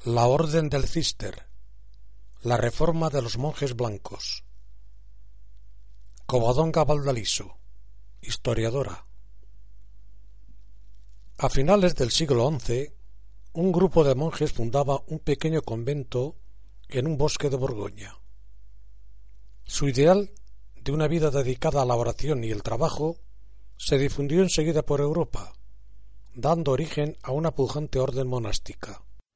La Orden del Císter. La reforma de los monjes blancos. Covadonga Valparaíso, historiadora. A finales del siglo XI, un grupo de monjes fundaba un pequeño convento en un bosque de Borgoña. Su ideal de una vida dedicada a la oración y el trabajo se difundió enseguida por Europa, dando origen a una pujante orden monástica.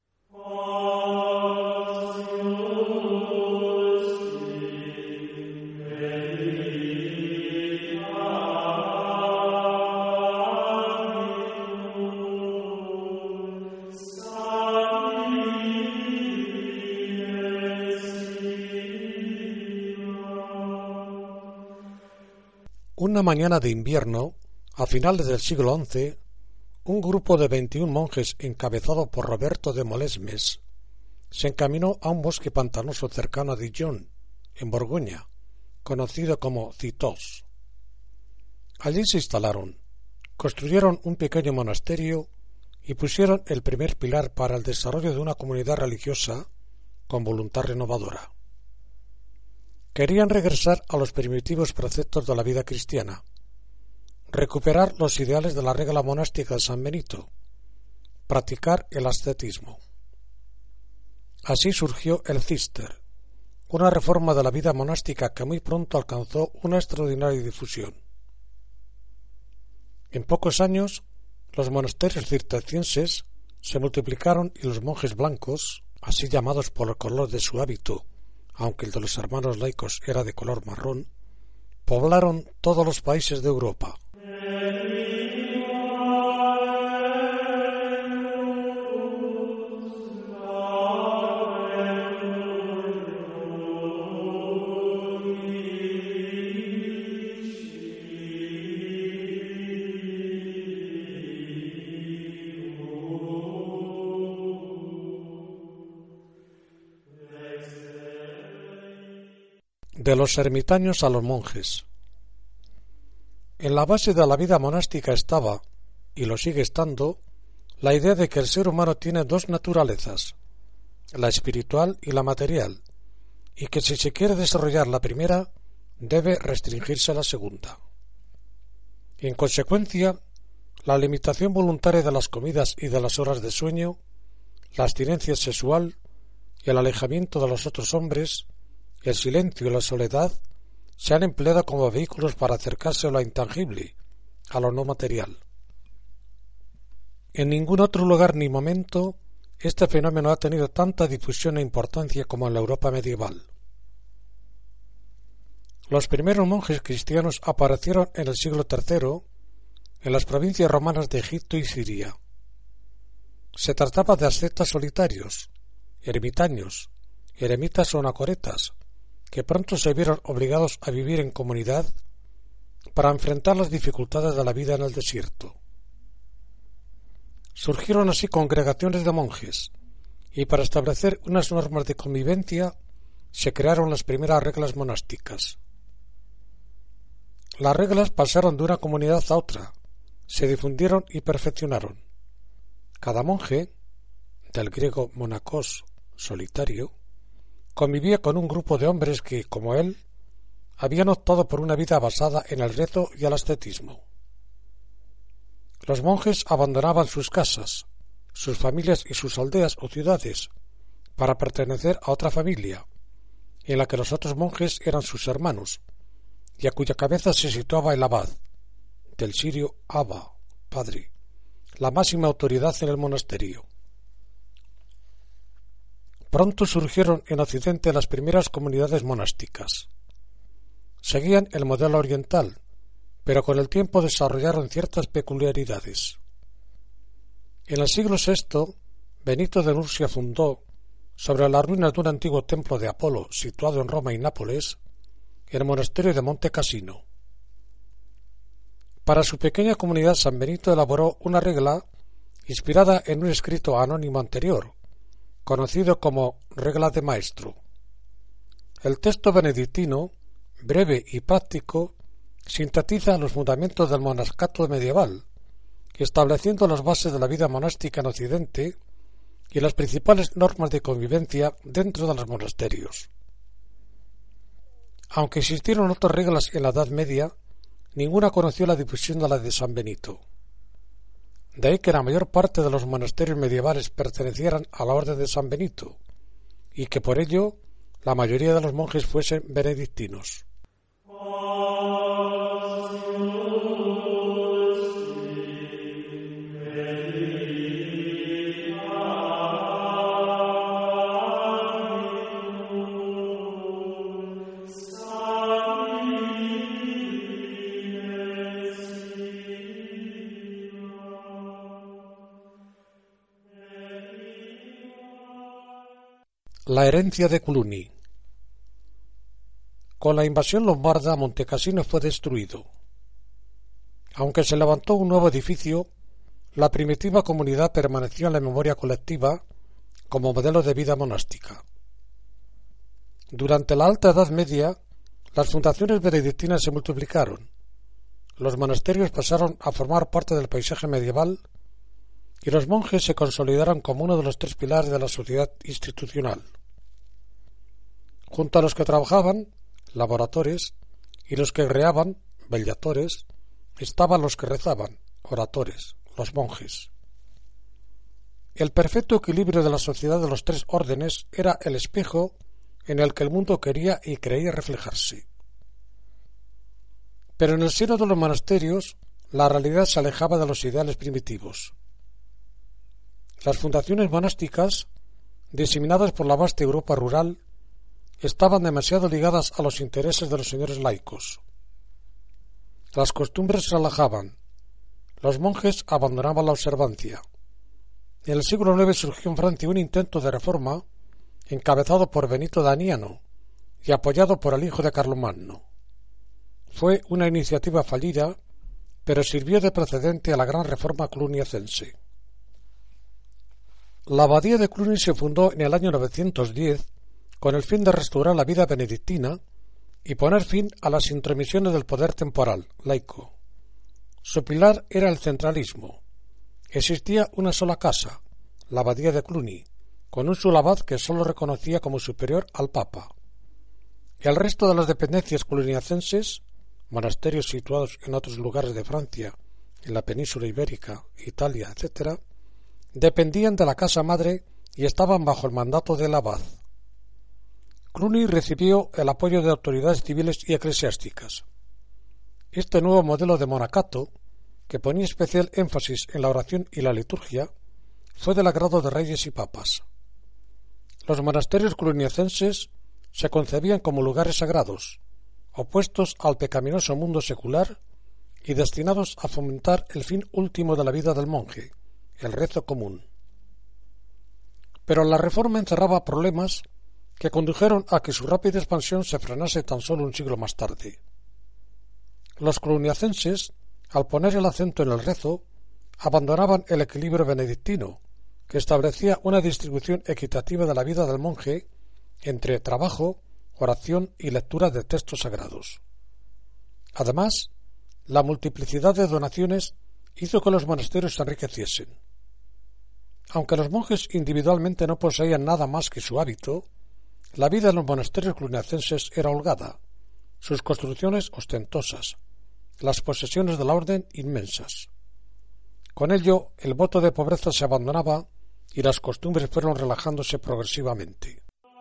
Una mañana de invierno, a finales del siglo XI, un grupo de 21 monjes encabezado por Roberto de Molesmes se encaminó a un bosque pantanoso cercano a Dijon, en Borgoña, conocido como Cîteaux. Allí se instalaron, construyeron un pequeño monasterio y pusieron el primer pilar para el desarrollo de una comunidad religiosa con voluntad renovadora. Querían regresar a los primitivos preceptos de la vida cristiana, recuperar los ideales de la regla monástica de San Benito, practicar el ascetismo. Así surgió el Císter, una reforma de la vida monástica que muy pronto alcanzó una extraordinaria difusión. En pocos años, los monasterios cistercienses se multiplicaron y los monjes blancos, así llamados por el color de su hábito, aunque el de los hermanos laicos era de color marrón, poblaron todos los países de Europa. De los ermitaños a los monjes. En la base de la vida monástica estaba, y lo sigue estando, la idea de que el ser humano tiene dos naturalezas, la espiritual y la material, y que si se quiere desarrollar la primera, debe restringirse a la segunda. En consecuencia, la limitación voluntaria de las comidas y de las horas de sueño, la abstinencia sexual y el alejamiento de los otros hombres, el silencio y la soledad se han empleado como vehículos para acercarse a lo intangible, a lo no material. En ningún otro lugar ni momento este fenómeno ha tenido tanta difusión e importancia como en la Europa medieval. Los primeros monjes cristianos aparecieron en el siglo III en las provincias romanas de Egipto y Siria. Se trataba de ascetas solitarios, ermitaños, eremitas o anacoretas, que pronto se vieron obligados a vivir en comunidad para enfrentar las dificultades de la vida en el desierto. Surgieron así congregaciones de monjes, y para establecer unas normas de convivencia se crearon las primeras reglas monásticas. Las reglas pasaron de una comunidad a otra, se difundieron y perfeccionaron. Cada monje, del griego monakos, solitario, convivía con un grupo de hombres que, como él, habían optado por una vida basada en el rezo y el ascetismo. Los monjes abandonaban sus casas, sus familias y sus aldeas o ciudades para pertenecer a otra familia, en la que los otros monjes eran sus hermanos, y a cuya cabeza se situaba el abad, del sirio Abba, padre, la máxima autoridad en el monasterio. Pronto surgieron en Occidente las primeras comunidades monásticas. Seguían el modelo oriental, pero con el tiempo desarrollaron ciertas peculiaridades. En el siglo VI, Benito de Nursia fundó, sobre las ruinas de un antiguo templo de Apolo situado en Roma y Nápoles, el monasterio de Monte Cassino. Para su pequeña comunidad, San Benito elaboró una regla inspirada en un escrito anónimo anterior, conocido como Regla de Maestro. El texto benedictino, breve y práctico, sintetiza los fundamentos del monascato medieval, estableciendo las bases de la vida monástica en Occidente y las principales normas de convivencia dentro de los monasterios. Aunque existieron otras reglas en la Edad Media, ninguna conoció la difusión de la de San Benito. De ahí que la mayor parte de los monasterios medievales pertenecieran a la orden de San Benito, y que por ello la mayoría de los monjes fuesen benedictinos. La herencia de Cluny. Con la invasión lombarda, Montecassino fue destruido. Aunque se levantó un nuevo edificio, la primitiva comunidad permaneció en la memoria colectiva como modelo de vida monástica. Durante la Alta Edad Media, las fundaciones benedictinas se multiplicaron, los monasterios pasaron a formar parte del paisaje medieval y los monjes se consolidaron como uno de los tres pilares de la sociedad institucional. Junto a los que trabajaban, laboratores, y los que reaban, vellatores, estaban los que rezaban, oratores, los monjes. El perfecto equilibrio de la sociedad de los tres órdenes era el espejo en el que el mundo quería y creía reflejarse. Pero en el seno de los monasterios, la realidad se alejaba de los ideales primitivos. Las fundaciones monásticas, diseminadas por la vasta Europa rural, estaban demasiado ligadas a los intereses de los señores laicos. Las costumbres se relajaban, los monjes abandonaban la observancia. En el siglo IX surgió en Francia un intento de reforma encabezado por Benito Damiano y apoyado por el hijo de Carlomagno. Fue una iniciativa fallida, pero sirvió de precedente a la gran reforma cluniacense. La abadía de Cluny se fundó en el año 910 con el fin de restaurar la vida benedictina y poner fin a las intromisiones del poder temporal, laico. Su pilar era el centralismo. Existía una sola casa, la abadía de Cluny, con un solo abad que sólo reconocía como superior al Papa. El resto de las dependencias cluniacenses, monasterios situados en otros lugares de Francia, en la península ibérica, Italia, etc., dependían de la casa madre y estaban bajo el mandato del abad. Cluny recibió el apoyo de autoridades civiles y eclesiásticas. Este nuevo modelo de monacato, que ponía especial énfasis en la oración y la liturgia, fue del agrado de reyes y papas. Los monasterios cluniacenses se concebían como lugares sagrados, opuestos al pecaminoso mundo secular y destinados a fomentar el fin último de la vida del monje, el rezo común. Pero la reforma encerraba problemas que condujeron a que su rápida expansión se frenase tan solo un siglo más tarde. Los cluniacenses, al poner el acento en el rezo, abandonaban el equilibrio benedictino, que establecía una distribución equitativa de la vida del monje entre trabajo, oración y lectura de textos sagrados. Además, la multiplicidad de donaciones hizo que los monasterios se enriqueciesen. Aunque los monjes individualmente no poseían nada más que su hábito, la vida en los monasterios cluniacenses era holgada, sus construcciones ostentosas, las posesiones de la orden inmensas. Con ello, el voto de pobreza se abandonaba y las costumbres fueron relajándose progresivamente.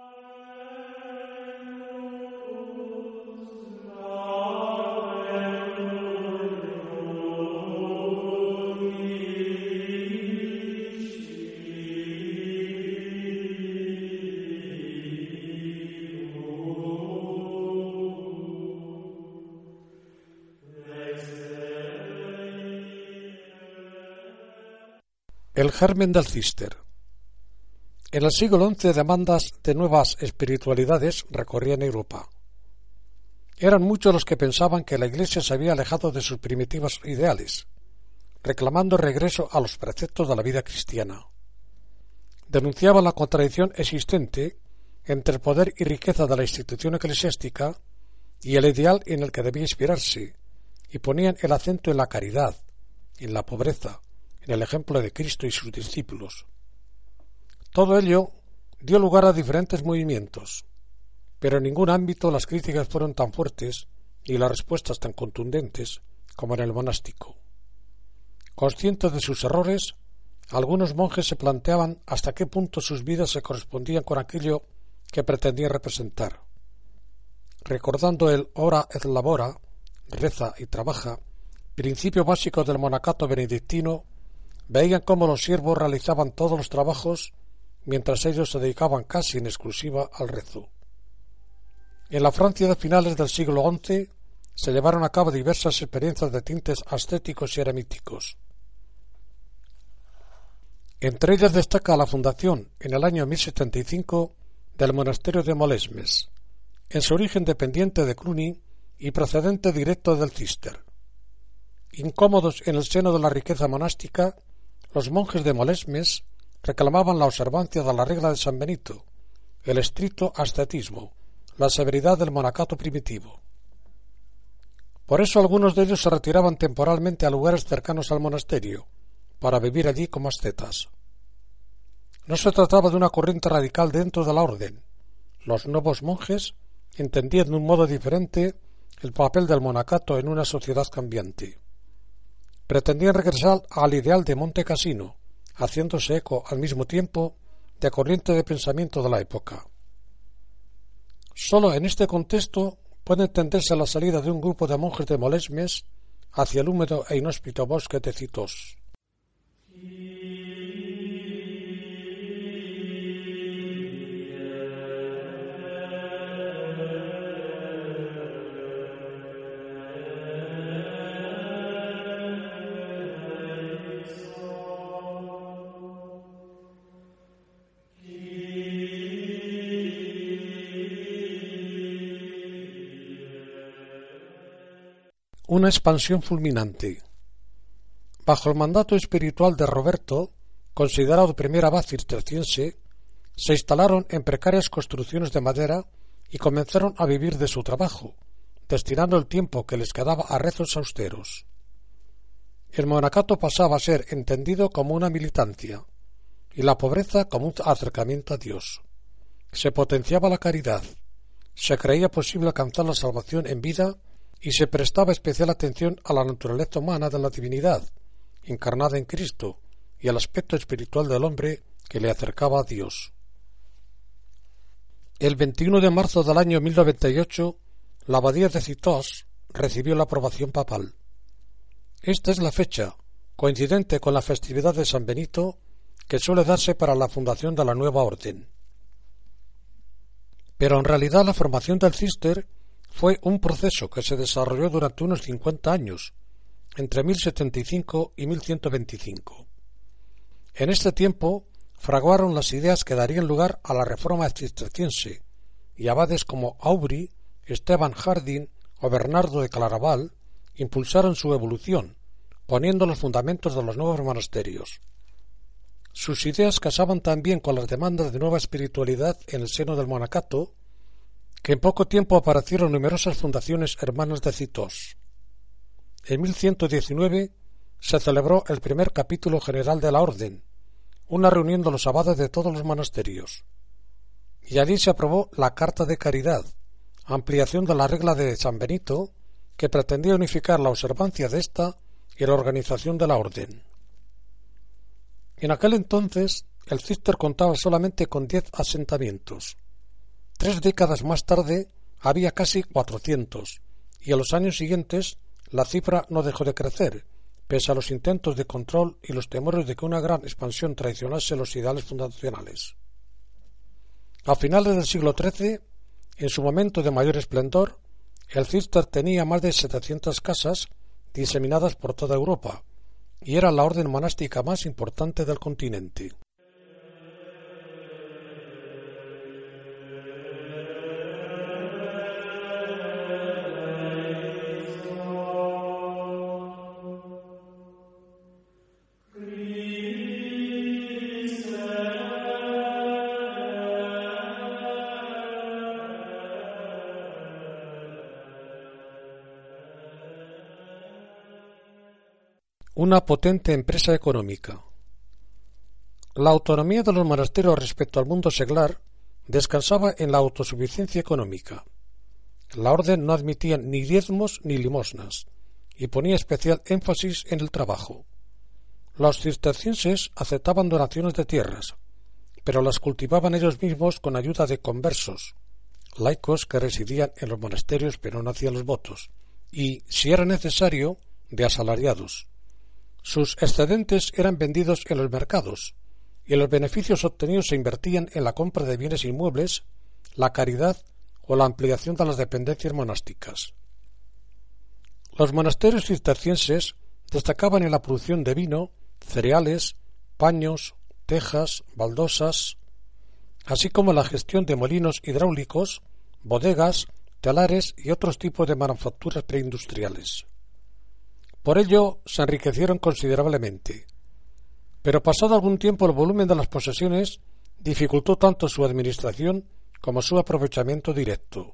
El germen del Cister. En el siglo XI demandas de nuevas espiritualidades recorrían Europa. Eran muchos los que pensaban que la Iglesia se había alejado de sus primitivos ideales, reclamando regreso a los preceptos de la vida cristiana. Denunciaban la contradicción existente entre el poder y riqueza de la institución eclesiástica y el ideal en el que debía inspirarse, y ponían el acento en la caridad, en la pobreza, en el ejemplo de Cristo y sus discípulos. Todo ello dio lugar a diferentes movimientos, pero en ningún ámbito las críticas fueron tan fuertes y las respuestas tan contundentes como en el monástico. Conscientes de sus errores, algunos monjes se planteaban hasta qué punto sus vidas se correspondían con aquello que pretendían representar. Recordando el ora et labora, reza y trabaja, principio básico del monacato benedictino, veían cómo los siervos realizaban todos los trabajos mientras ellos se dedicaban casi en exclusiva al rezo. En la Francia de finales del siglo XI se llevaron a cabo diversas experiencias de tintes ascéticos y eremíticos. Entre ellas destaca la fundación en el año 1075 del monasterio de Molesmes, en su origen dependiente de Cluny y procedente directo del Císter. Incómodos en el seno de la riqueza monástica, los monjes de Molesmes reclamaban la observancia de la regla de San Benito, el estricto ascetismo, la severidad del monacato primitivo. Por eso algunos de ellos se retiraban temporalmente a lugares cercanos al monasterio, para vivir allí como ascetas. No se trataba de una corriente radical dentro de la orden. Los nuevos monjes entendían de un modo diferente el papel del monacato en una sociedad cambiante. Pretendían regresar al ideal de Monte Cassino, haciéndose eco al mismo tiempo de corriente de pensamiento de la época. Sólo en este contexto puede entenderse la salida de un grupo de monjes de Molesmes hacia el húmedo e inhóspito bosque de Citos. Una expansión fulminante. Bajo el mandato espiritual de Roberto, considerado primer abad cisterciense, se instalaron en precarias construcciones de madera y comenzaron a vivir de su trabajo, destinando el tiempo que les quedaba a rezos austeros. El monacato pasaba a ser entendido como una militancia y la pobreza como un acercamiento a Dios. Se potenciaba la caridad, se creía posible alcanzar la salvación en vida y se prestaba especial atención a la naturaleza humana de la divinidad, encarnada en Cristo, y al aspecto espiritual del hombre que le acercaba a Dios. El 21 de marzo del año 1098, la abadía de Citos recibió la aprobación papal. Esta es la fecha, coincidente con la festividad de San Benito, que suele darse para la fundación de la nueva orden. Pero en realidad la formación del Císter fue un proceso que se desarrolló durante unos 50 años, entre 1075 y 1125. En este tiempo fraguaron las ideas que darían lugar a la reforma cisterciense, y abades como Aubry, Esteban Jardín o Bernardo de Claraval impulsaron su evolución, poniendo los fundamentos de los nuevos monasterios. Sus ideas casaban también con las demandas de nueva espiritualidad en el seno del monacato, que en poco tiempo aparecieron numerosas fundaciones hermanas de Citos. En 1119 se celebró el primer capítulo general de la orden, una reunión de los abades de todos los monasterios, y allí se aprobó la Carta de Caridad, ampliación de la regla de San Benito, que pretendía unificar la observancia de esta y la organización de la orden. En aquel entonces el Císter contaba solamente con 10 asentamientos. 3 décadas más tarde había casi 400, y en los años siguientes la cifra no dejó de crecer, pese a los intentos de control y los temores de que una gran expansión traicionase los ideales fundacionales. A finales del siglo XIII, en su momento de mayor esplendor, el Císter tenía más de 700 casas diseminadas por toda Europa, y era la orden monástica más importante del continente. Una potente empresa económica. La autonomía de los monasterios respecto al mundo seglar descansaba en la autosuficiencia económica. La orden no admitía ni diezmos ni limosnas, y ponía especial énfasis en el trabajo. Los cistercienses aceptaban donaciones de tierras, pero las cultivaban ellos mismos con ayuda de conversos, laicos que residían en los monasterios pero no hacían los votos, y, si era necesario, de asalariados. Sus excedentes eran vendidos en los mercados, y los beneficios obtenidos se invertían en la compra de bienes inmuebles, la caridad o la ampliación de las dependencias monásticas. Los monasterios cistercienses destacaban en la producción de vino, cereales, paños, tejas, baldosas, así como la gestión de molinos hidráulicos, bodegas, telares y otros tipos de manufacturas preindustriales. Por ello se enriquecieron considerablemente, pero pasado algún tiempo el volumen de las posesiones dificultó tanto su administración como su aprovechamiento directo.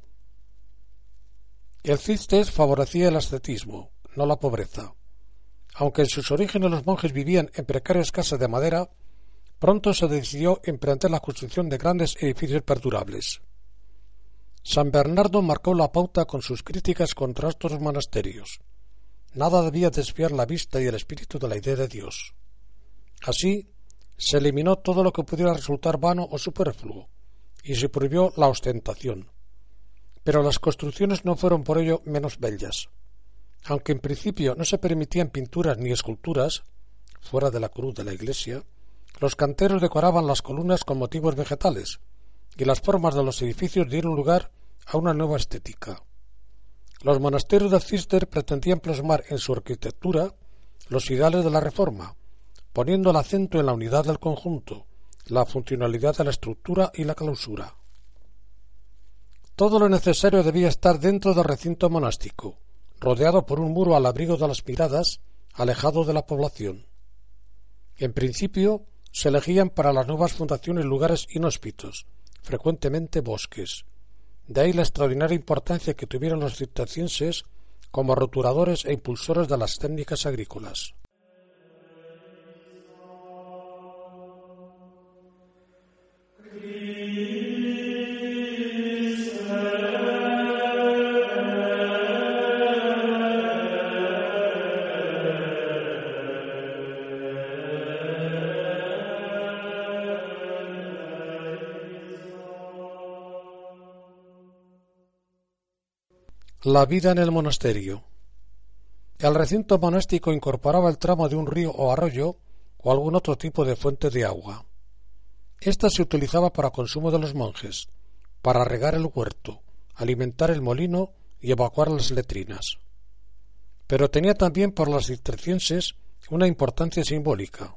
El Cister favorecía el ascetismo, no la pobreza. Aunque en sus orígenes los monjes vivían en precarias casas de madera, pronto se decidió emprender la construcción de grandes edificios perdurables. San Bernardo marcó la pauta con sus críticas contra estos monasterios. Nada debía desviar la vista y el espíritu de la idea de Dios. Así, se eliminó todo lo que pudiera resultar vano o superfluo, y se prohibió la ostentación. Pero las construcciones no fueron por ello menos bellas. Aunque en principio no se permitían pinturas ni esculturas, fuera de la cruz de la iglesia, los canteros decoraban las columnas con motivos vegetales, y las formas de los edificios dieron lugar a una nueva estética. Los monasterios del Cister pretendían plasmar en su arquitectura los ideales de la Reforma, poniendo el acento en la unidad del conjunto, la funcionalidad de la estructura y la clausura. Todo lo necesario debía estar dentro del recinto monástico, rodeado por un muro al abrigo de las miradas, alejado de la población. En principio, se elegían para las nuevas fundaciones lugares inhóspitos, frecuentemente bosques. De ahí la extraordinaria importancia que tuvieron los cistercienses como roturadores e impulsores de las técnicas agrícolas. La vida en el monasterio. El recinto monástico incorporaba el tramo de un río o arroyo o algún otro tipo de fuente de agua. Esta se utilizaba para consumo de los monjes, para regar el huerto, alimentar el molino y evacuar las letrinas. Pero tenía también para los cistercienses una importancia simbólica.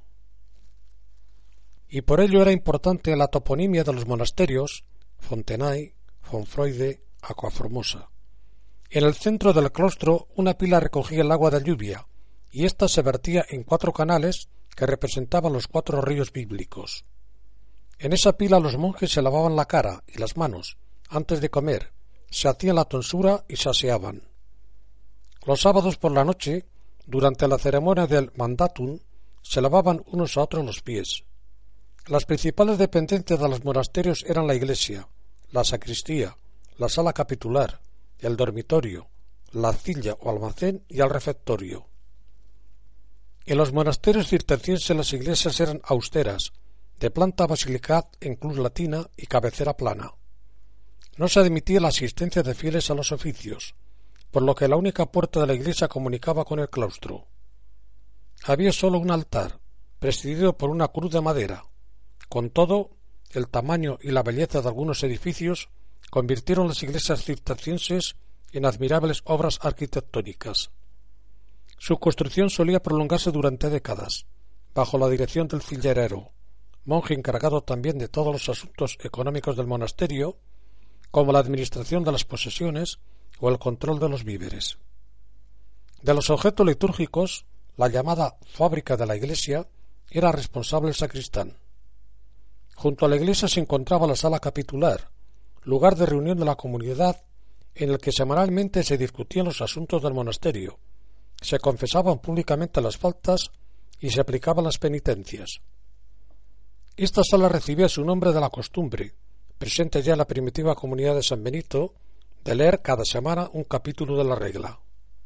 Y por ello era importante la toponimia de los monasterios, Fontenay, Fonfroide, Aquaformosa. En el centro del claustro una pila recogía el agua de lluvia, y ésta se vertía en 4 canales que representaban los 4 ríos bíblicos. En esa pila los monjes se lavaban la cara y las manos antes de comer, se hacían la tonsura y se aseaban. Los sábados por la noche, durante la ceremonia del mandatum, se lavaban unos a otros los pies. Las principales dependencias de los monasterios eran la iglesia, la sacristía, la sala capitular, el dormitorio, la arcilla o almacén y el refectorio. En los monasterios cistercienses las iglesias eran austeras, de planta basilical en cruz latina y cabecera plana. No se admitía la asistencia de fieles a los oficios, por lo que la única puerta de la iglesia comunicaba con el claustro. Había sólo un altar, presidido por una cruz de madera. Con todo, el tamaño y la belleza de algunos edificios convirtieron las iglesias cistercienses en admirables obras arquitectónicas. Su construcción solía prolongarse durante décadas, bajo la dirección del cillerero, monje encargado también de todos los asuntos económicos del monasterio, como la administración de las posesiones o el control de los víveres. De los objetos litúrgicos, la llamada fábrica de la iglesia era responsable el sacristán. Junto a la iglesia se encontraba la sala capitular, lugar de reunión de la comunidad en el que semanalmente se discutían los asuntos del monasterio, se confesaban públicamente las faltas y se aplicaban las penitencias. Esta sala recibía su nombre de la costumbre, presente ya en la primitiva comunidad de San Benito, de leer cada semana un capítulo de la regla.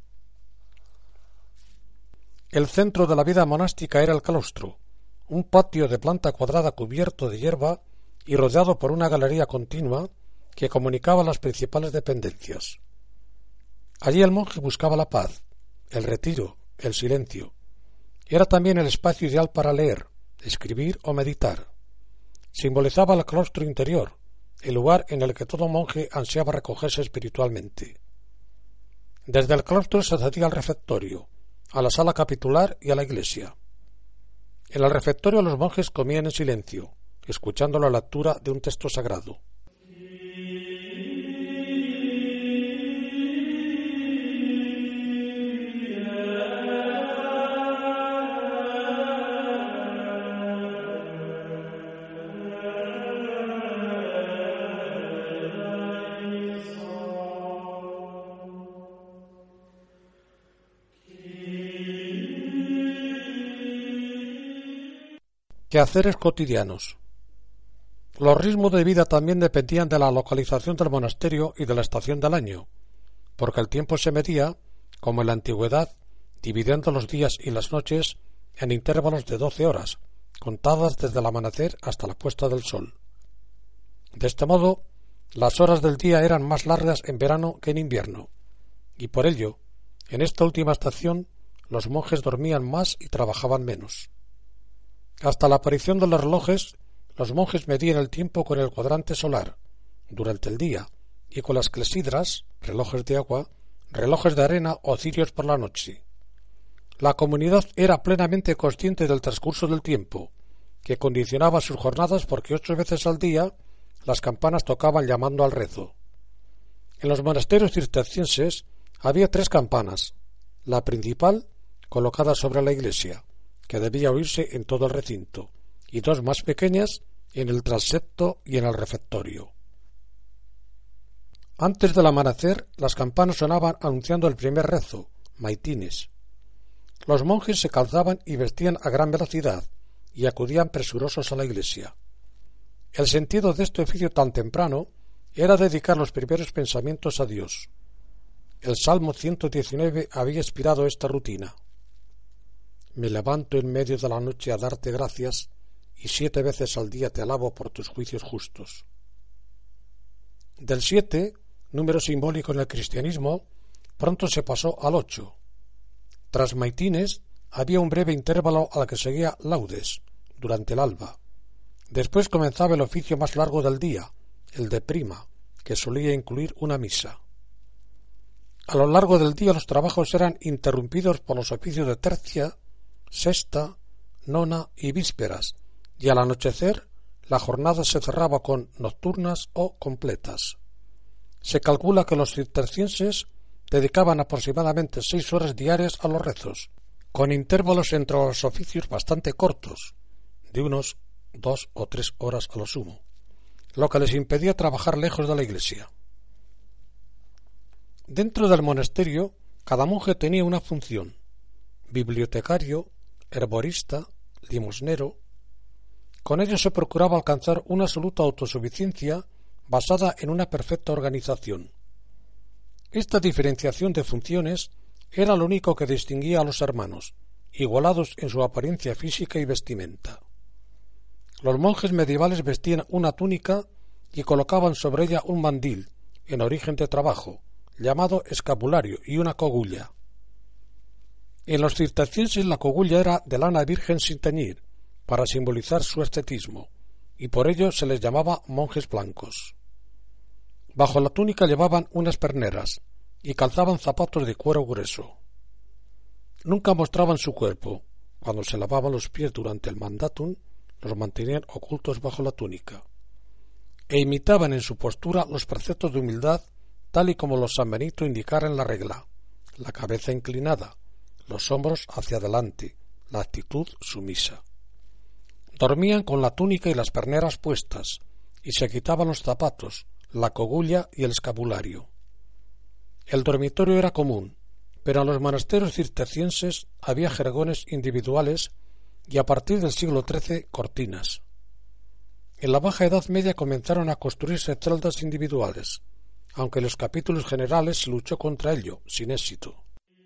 El centro de la vida monástica era el claustro, un patio de planta cuadrada cubierto de hierba y rodeado por una galería continua que comunicaba las principales dependencias. Allí el monje buscaba la paz, el retiro, el silencio. Era también el espacio ideal para leer, escribir o meditar. Simbolizaba el claustro interior, el lugar en el que todo monje ansiaba recogerse espiritualmente. Desde el claustro se accedía al refectorio, a la sala capitular y a la iglesia. En el refectorio los monjes comían en silencio, escuchando la lectura de un texto sagrado. Quehaceres cotidianos. Los ritmos de vida también dependían de la localización del monasterio y de la estación del año, porque el tiempo se medía, como en la antigüedad, dividiendo los días y las noches en intervalos de 12 horas, contadas desde el amanecer hasta la puesta del sol. De este modo, las horas del día eran más largas en verano que en invierno, y por ello, en esta última estación, los monjes dormían más y trabajaban menos. Hasta la aparición de los relojes, los monjes medían el tiempo con el cuadrante solar, durante el día, y con las clesidras, relojes de agua, relojes de arena o cirios por la noche. La comunidad era plenamente consciente del transcurso del tiempo, que condicionaba sus jornadas porque 8 veces al día las campanas tocaban llamando al rezo. En los monasterios cistercienses había 3 campanas, la principal colocada sobre la iglesia, que debía oírse en todo el recinto, y 2 más pequeñas en el transepto y en el refectorio. Antes del amanecer, las campanas sonaban anunciando el primer rezo, maitines. Los monjes se calzaban y vestían a gran velocidad, y acudían presurosos a la iglesia. El sentido de este oficio tan temprano era dedicar los primeros pensamientos a Dios. El Salmo 119 había inspirado esta rutina. Me levanto en medio de la noche a darte gracias, y 7 veces al día te alabo por tus juicios justos. Del 7, número simbólico en el cristianismo, pronto se pasó al 8. Tras maitines había un breve intervalo al que seguía laudes, durante el alba. Después comenzaba el oficio más largo del día, el de prima, que solía incluir una misa. A lo largo del día los trabajos eran interrumpidos por los oficios de tercia, sexta, nona y vísperas, y al anochecer la jornada se cerraba con nocturnas o completas. Se calcula que los cistercienses dedicaban aproximadamente 6 horas diarias a los rezos, con intervalos entre los oficios bastante cortos, de unos 2 o 3 horas a lo sumo, lo que les impedía trabajar lejos de la iglesia. Dentro del monasterio, cada monje tenía una función: bibliotecario, herborista, limosnero. Con ello se procuraba alcanzar una absoluta autosuficiencia basada en una perfecta organización. Esta diferenciación de funciones era lo único que distinguía a los hermanos, igualados en su apariencia física y vestimenta. Los monjes medievales vestían una túnica y colocaban sobre ella un mandil, en origen de trabajo, llamado escapulario, y una cogulla. En los cistercienses la cogulla era de lana virgen sin teñir, para simbolizar su ascetismo, y por ello se les llamaba monjes blancos. Bajo la túnica llevaban unas perneras, y calzaban zapatos de cuero grueso. Nunca mostraban su cuerpo. Cuando se lavaban los pies durante el mandatum, los mantenían ocultos bajo la túnica, e imitaban en su postura los preceptos de humildad, tal y como los San Benito indicaran en la regla: la cabeza inclinada, los hombros hacia adelante, la actitud sumisa. Dormían con la túnica y las perneras puestas, y se quitaban los zapatos, la cogulla y el escapulario. El dormitorio era común, pero en los monasterios cistercienses había jergones individuales y a partir del siglo XIII cortinas. En la Baja Edad Media comenzaron a construirse celdas individuales, aunque en los capítulos generales se luchó contra ello, sin éxito.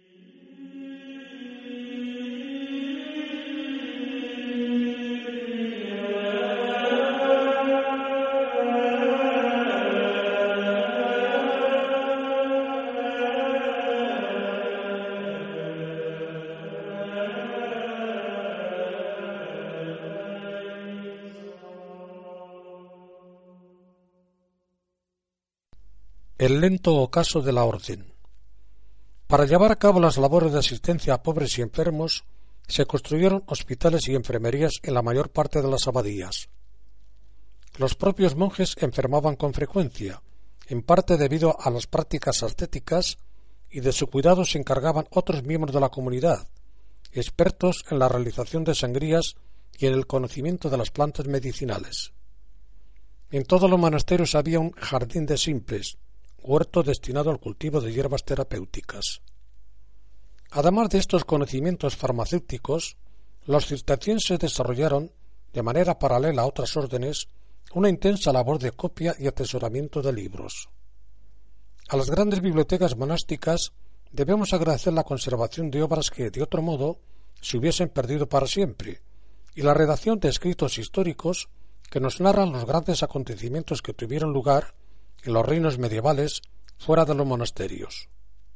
El lento ocaso de la orden. Para llevar a cabo las labores de asistencia a pobres y enfermos, se construyeron hospitales y enfermerías en la mayor parte de las abadías. Los propios monjes enfermaban con frecuencia, en parte debido a las prácticas ascéticas, y de su cuidado se encargaban otros miembros de la comunidad, expertos en la realización de sangrías y en el conocimiento de las plantas medicinales. En todos los monasterios había un jardín de simples, huerto destinado al cultivo de hierbas terapéuticas. Además de estos conocimientos farmacéuticos, los cistercienses desarrollaron, de manera paralela a otras órdenes, una intensa labor de copia y atesoramiento de libros. A las grandes bibliotecas monásticas debemos agradecer la conservación de obras que, de otro modo, se hubiesen perdido para siempre, y la redacción de escritos históricos que nos narran los grandes acontecimientos que tuvieron lugar en los reinos medievales fuera de los monasterios.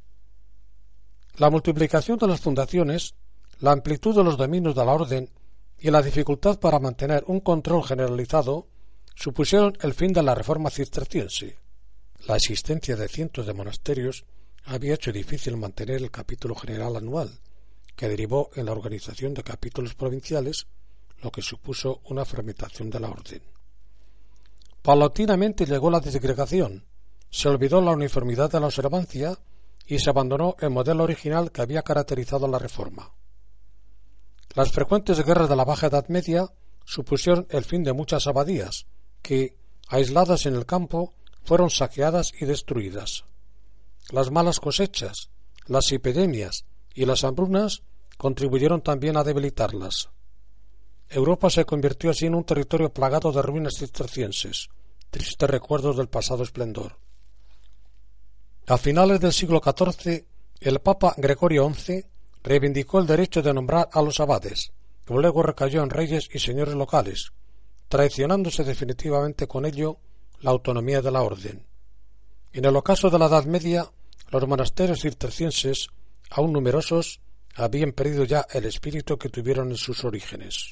La multiplicación de las fundaciones, la amplitud de los dominios de la orden y la dificultad para mantener un control generalizado supusieron el fin de la reforma cisterciense. La existencia de cientos de monasterios había hecho difícil mantener el capítulo general anual, que derivó en la organización de capítulos provinciales, lo que supuso una fragmentación de la orden. Paulatinamente llegó la disgregación, se olvidó la uniformidad de la observancia y se abandonó el modelo original que había caracterizado la reforma. Las frecuentes guerras de la Baja Edad Media supusieron el fin de muchas abadías, que, aisladas en el campo, fueron saqueadas y destruidas. Las malas cosechas, las epidemias y las hambrunas contribuyeron también a debilitarlas. Europa se convirtió así en un territorio plagado de ruinas cistercienses, tristes recuerdos del pasado esplendor. A finales del siglo XIV, el Papa Gregorio XI reivindicó el derecho de nombrar a los abades, que luego recayó en reyes y señores locales, traicionándose definitivamente con ello la autonomía de la orden. En el ocaso de la Edad Media, los monasterios cistercienses, aún numerosos, habían perdido ya el espíritu que tuvieron en sus orígenes.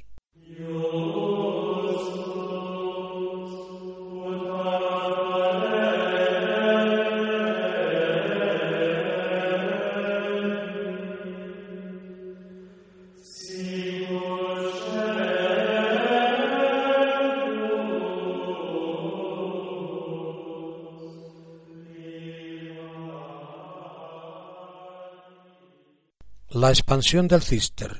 La expansión del Cister.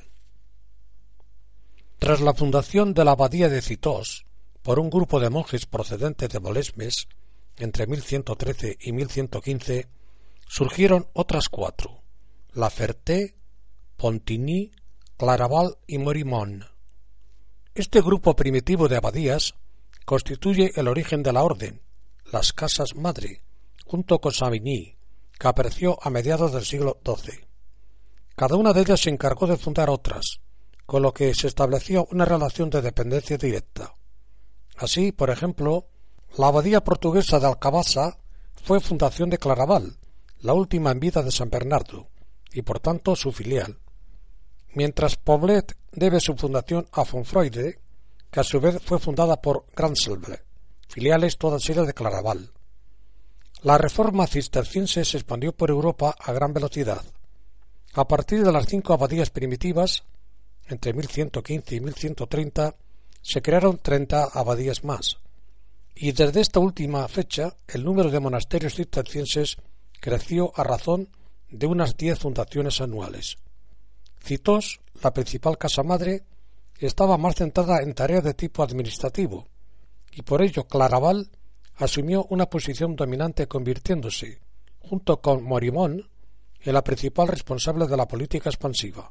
Tras la fundación de la abadía de Citós por un grupo de monjes procedentes de Molesmes, entre 1113 y 1115, surgieron otras cuatro: La Ferté, Pontigny, Claraval y Morimón. Este grupo primitivo de abadías constituye el origen de la orden, las casas madre, junto con Savigny, que apareció a mediados del siglo XII. Cada una de ellas se encargó de fundar otras, con lo que se estableció una relación de dependencia directa. Así, por ejemplo, la abadía portuguesa de Alcabasa fue fundación de Claraval, la última en vida de San Bernardo, y por tanto su filial, mientras Poblet debe su fundación a Fonfroide, que a su vez fue fundada por Granselble, filiales todas ellas de Claraval. La reforma cisterciense se expandió por Europa a gran velocidad. A partir de las 5 abadías primitivas, entre 1115 y 1130, se crearon 30 abadías más, y desde esta última fecha el número de monasterios cistercienses creció a razón de unas 10 fundaciones anuales. Citós, la principal casa madre, estaba más centrada en tareas de tipo administrativo, y por ello Claraval asumió una posición dominante, convirtiéndose, junto con Morimón, en la principal responsable de la política expansiva.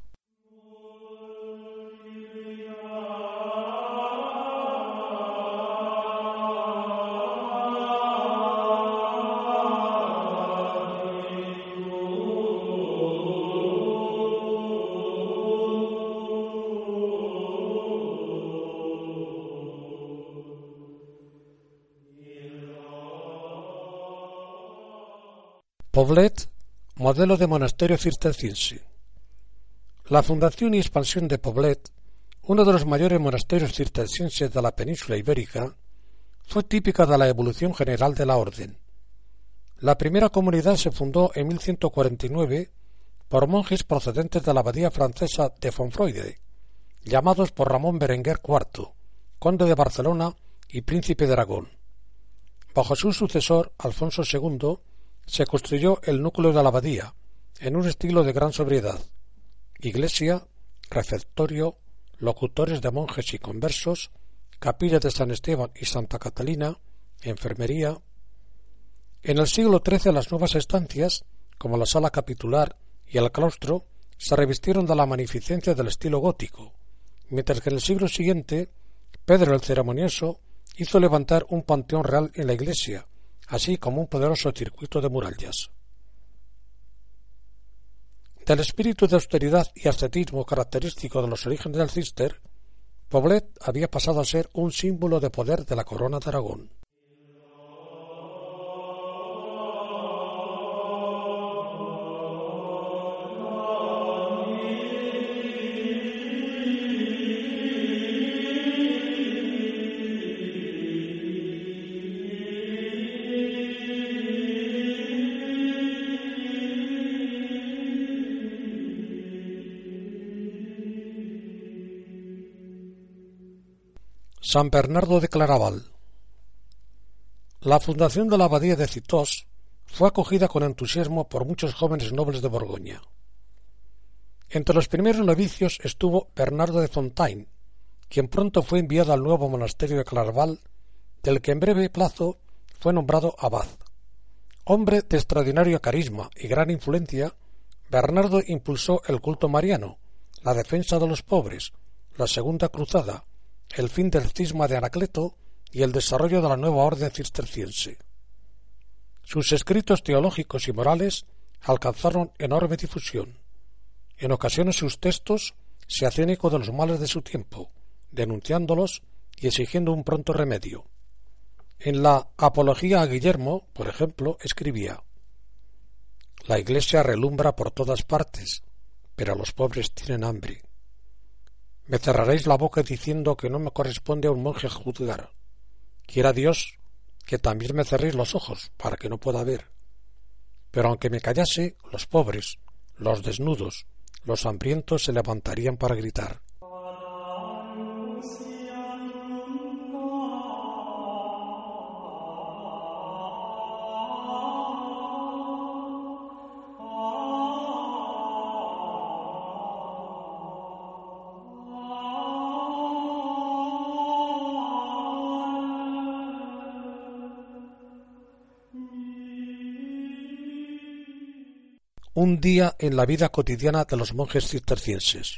Poblet, modelo de monasterio cisterciense. La fundación y expansión de Poblet, uno de los mayores monasterios cistercienses de la península ibérica, fue típica de la evolución general de la orden. La primera comunidad se fundó en 1149 por monjes procedentes de la abadía francesa de Fontfroide, llamados por Ramón Berenguer IV, conde de Barcelona y príncipe de Aragón. Bajo su sucesor, Alfonso II, se construyó el núcleo de la abadía, en un estilo de gran sobriedad: iglesia, refectorio, locutores de monjes y conversos, capilla de San Esteban y Santa Catalina, enfermería. En el siglo XIII las nuevas estancias, como la sala capitular y el claustro, se revistieron de la magnificencia del estilo gótico, mientras que en el siglo siguiente Pedro el Ceremonioso hizo levantar un panteón real en la iglesia, así como un poderoso circuito de murallas. Del espíritu de austeridad y ascetismo característico de los orígenes del Cister, Poblet había pasado a ser un símbolo de poder de la corona de Aragón. San Bernardo de Claraval. La fundación de la abadía de Citós fue acogida con entusiasmo por muchos jóvenes nobles de Borgoña. Entre los primeros novicios estuvo Bernardo de Fontaine, quien pronto fue enviado al nuevo monasterio de Claraval, del que en breve plazo fue nombrado abad. Hombre de extraordinario carisma y gran influencia, Bernardo impulsó el culto mariano, la defensa de los pobres, la Segunda Cruzada, el fin del cisma de Anacleto y el desarrollo de la nueva orden cisterciense. Sus escritos teológicos y morales alcanzaron enorme difusión. En ocasiones sus textos se hacían eco de los males de su tiempo, denunciándolos y exigiendo un pronto remedio. En la Apología a Guillermo, por ejemplo, escribía: «La Iglesia relumbra por todas partes, pero los pobres tienen hambre. Me cerraréis la boca diciendo que no me corresponde a un monje juzgar. Quiera Dios que también me cerréis los ojos para que no pueda ver. Pero aunque me callase, los pobres, los desnudos, los hambrientos se levantarían para gritar». Un día en la vida cotidiana de los monjes cistercienses.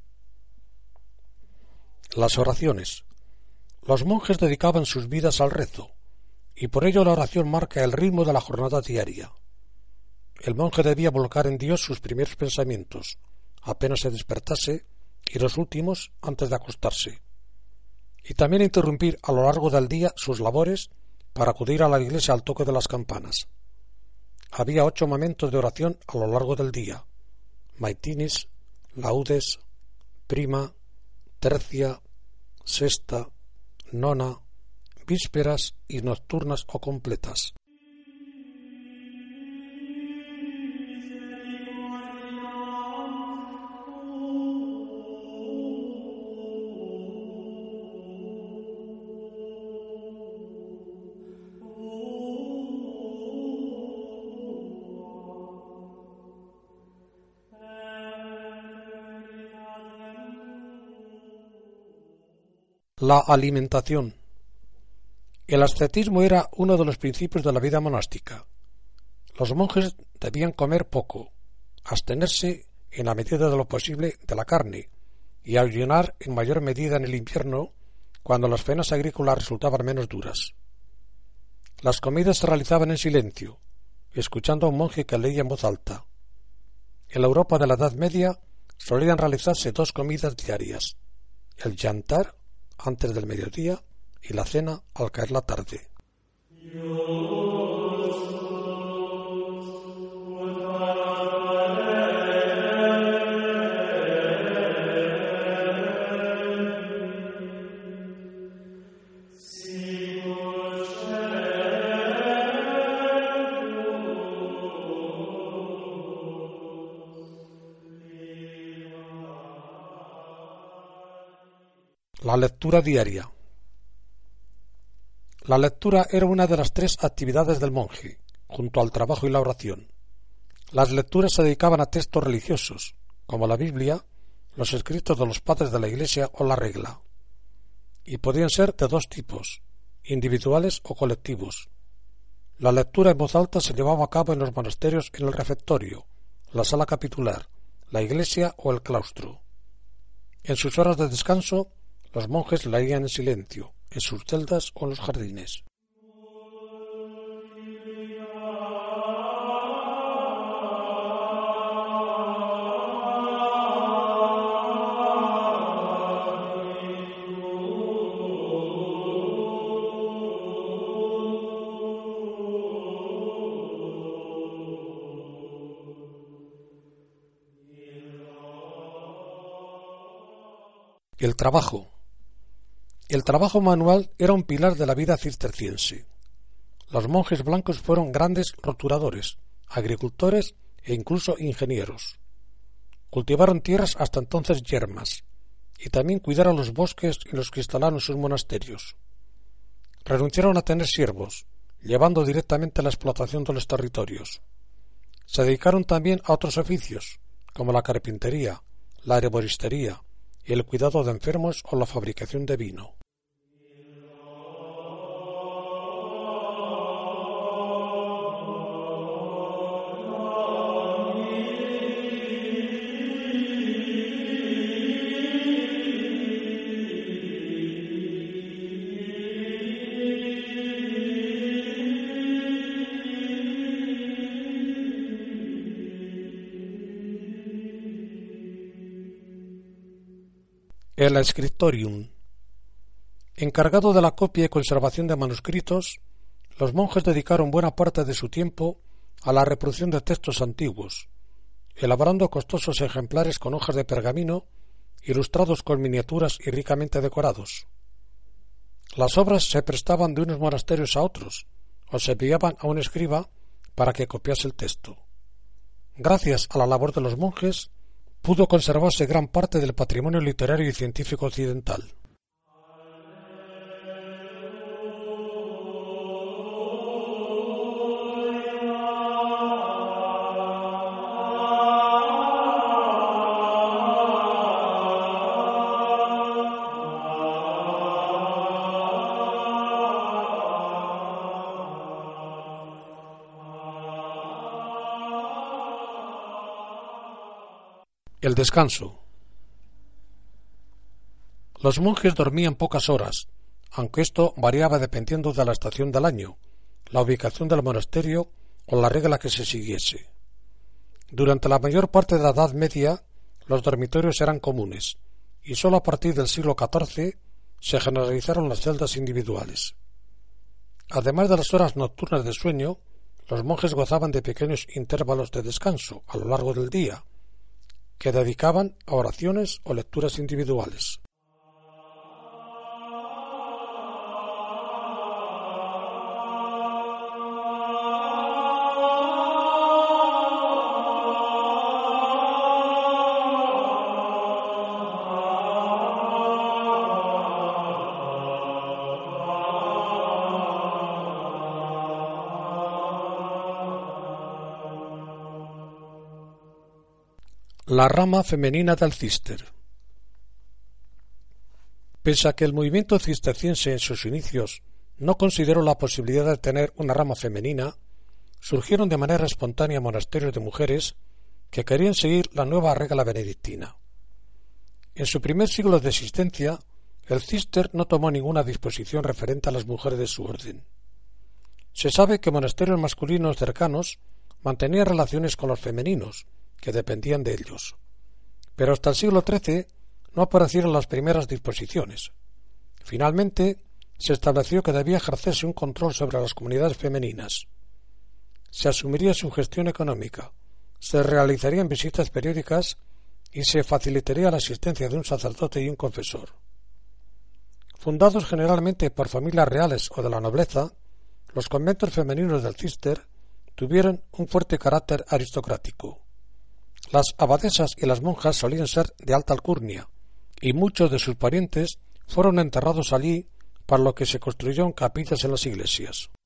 Las oraciones. Los monjes dedicaban sus vidas al rezo, y por ello la oración marca el ritmo de la jornada diaria. El monje debía volcar en Dios sus primeros pensamientos, apenas se despertase, y los últimos antes de acostarse, y también interrumpir a lo largo del día sus labores para acudir a la iglesia al toque de las campanas. Había 8 momentos de oración a lo largo del día: maitinis, laudes, prima, tercia, sexta, nona, vísperas y nocturnas o completas. La alimentación. El ascetismo era uno de los principios de la vida monástica. Los monjes debían comer poco, abstenerse en la medida de lo posible de la carne y ayunar en mayor medida en el invierno, cuando las faenas agrícolas resultaban menos duras. Las comidas se realizaban en silencio, escuchando a un monje que leía en voz alta. En la Europa de la Edad Media solían realizarse 2 comidas diarias: el yantar antes del mediodía y la cena al caer la tarde. La lectura diaria. La lectura era una de las 3 actividades del monje, junto al trabajo y la oración. Las lecturas se dedicaban a textos religiosos, como la Biblia, los escritos de los padres de la Iglesia o la regla, y podían ser de 2 tipos, individuales o colectivos. La lectura en voz alta se llevaba a cabo en los monasterios en el refectorio, la sala capitular, la iglesia o el claustro. En sus horas de descanso, los monjes leían en silencio, en sus celdas o en los jardines. El trabajo. El trabajo manual era un pilar de la vida cisterciense. Los monjes blancos fueron grandes roturadores, agricultores e incluso ingenieros. Cultivaron tierras hasta entonces yermas, y también cuidaron los bosques en los que instalaron sus monasterios. Renunciaron a tener siervos, llevando directamente la explotación de los territorios. Se dedicaron también a otros oficios, como la carpintería, la herboristería, y el cuidado de enfermos o la fabricación de vino. El scriptorium. Encargado de la copia y conservación de manuscritos, los monjes dedicaron buena parte de su tiempo a la reproducción de textos antiguos, elaborando costosos ejemplares con hojas de pergamino, ilustrados con miniaturas y ricamente decorados. Las obras se prestaban de unos monasterios a otros, o se enviaban a un escriba para que copiase el texto. Gracias a la labor de los monjes, pudo conservarse gran parte del patrimonio literario y científico occidental. El descanso. Los monjes dormían pocas horas, aunque esto variaba dependiendo de la estación del año, la ubicación del monasterio o la regla que se siguiese. Durante la mayor parte de la Edad Media, los dormitorios eran comunes, y sólo a partir del siglo XIV se generalizaron las celdas individuales. Además de las horas nocturnas de sueño, los monjes gozaban de pequeños intervalos de descanso a lo largo del día, que dedicaban a oraciones o lecturas individuales. La rama femenina del Cister. Pese a que el movimiento cisterciense en sus inicios no consideró la posibilidad de tener una rama femenina, surgieron de manera espontánea monasterios de mujeres que querían seguir la nueva regla benedictina. En su primer siglo de existencia, el Cister no tomó ninguna disposición referente a las mujeres de su orden. Se sabe que monasterios masculinos cercanos mantenían relaciones con los femeninos, que dependían de ellos. Pero hasta el siglo XIII no aparecieron las primeras disposiciones. Finalmente, se estableció que debía ejercerse un control sobre las comunidades femeninas. Se asumiría su gestión económica, se realizarían visitas periódicas y se facilitaría la asistencia de un sacerdote y un confesor. Fundados generalmente por familias reales o de la nobleza, los conventos femeninos del Cister tuvieron un fuerte carácter aristocrático. Las abadesas y las monjas solían ser de alta alcurnia, y muchos de sus parientes fueron enterrados allí, para lo que se construyeron capillas en las iglesias.